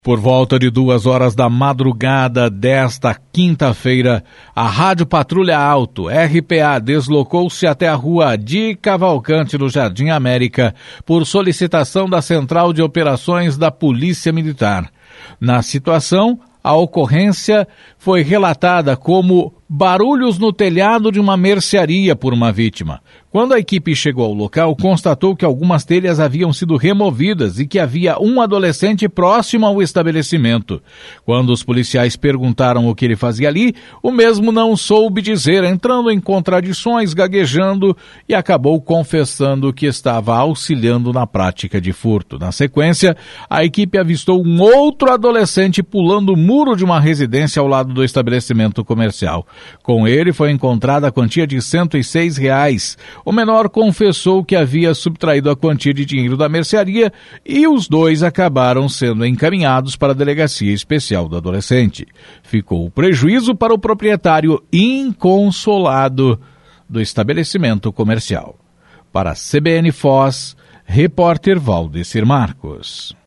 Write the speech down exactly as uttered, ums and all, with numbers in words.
Por volta de duas horas da madrugada desta quinta-feira, a Rádio Patrulha Auto, R P A, deslocou-se até a rua de Cavalcante, no Jardim América, por solicitação da Central de Operações da Polícia Militar. Na situação, a ocorrência foi relatada como barulhos no telhado de uma mercearia por uma vítima. Quando a equipe chegou ao local, constatou que algumas telhas haviam sido removidas e que havia um adolescente próximo ao estabelecimento. Quando os policiais perguntaram o que ele fazia ali, o mesmo não soube dizer, entrando em contradições, gaguejando, e acabou confessando que estava auxiliando na prática de furto. Na sequência, a equipe avistou um outro adolescente pulando o muro de uma residência ao lado do estabelecimento comercial. Com ele foi encontrada a quantia de cento e seis reais. O menor confessou que havia subtraído a quantia de dinheiro da mercearia e os dois acabaram sendo encaminhados para a Delegacia Especial do Adolescente. Ficou o prejuízo para o proprietário inconsolado do estabelecimento comercial. Para a C B N Foz, repórter Valdecir Marcos.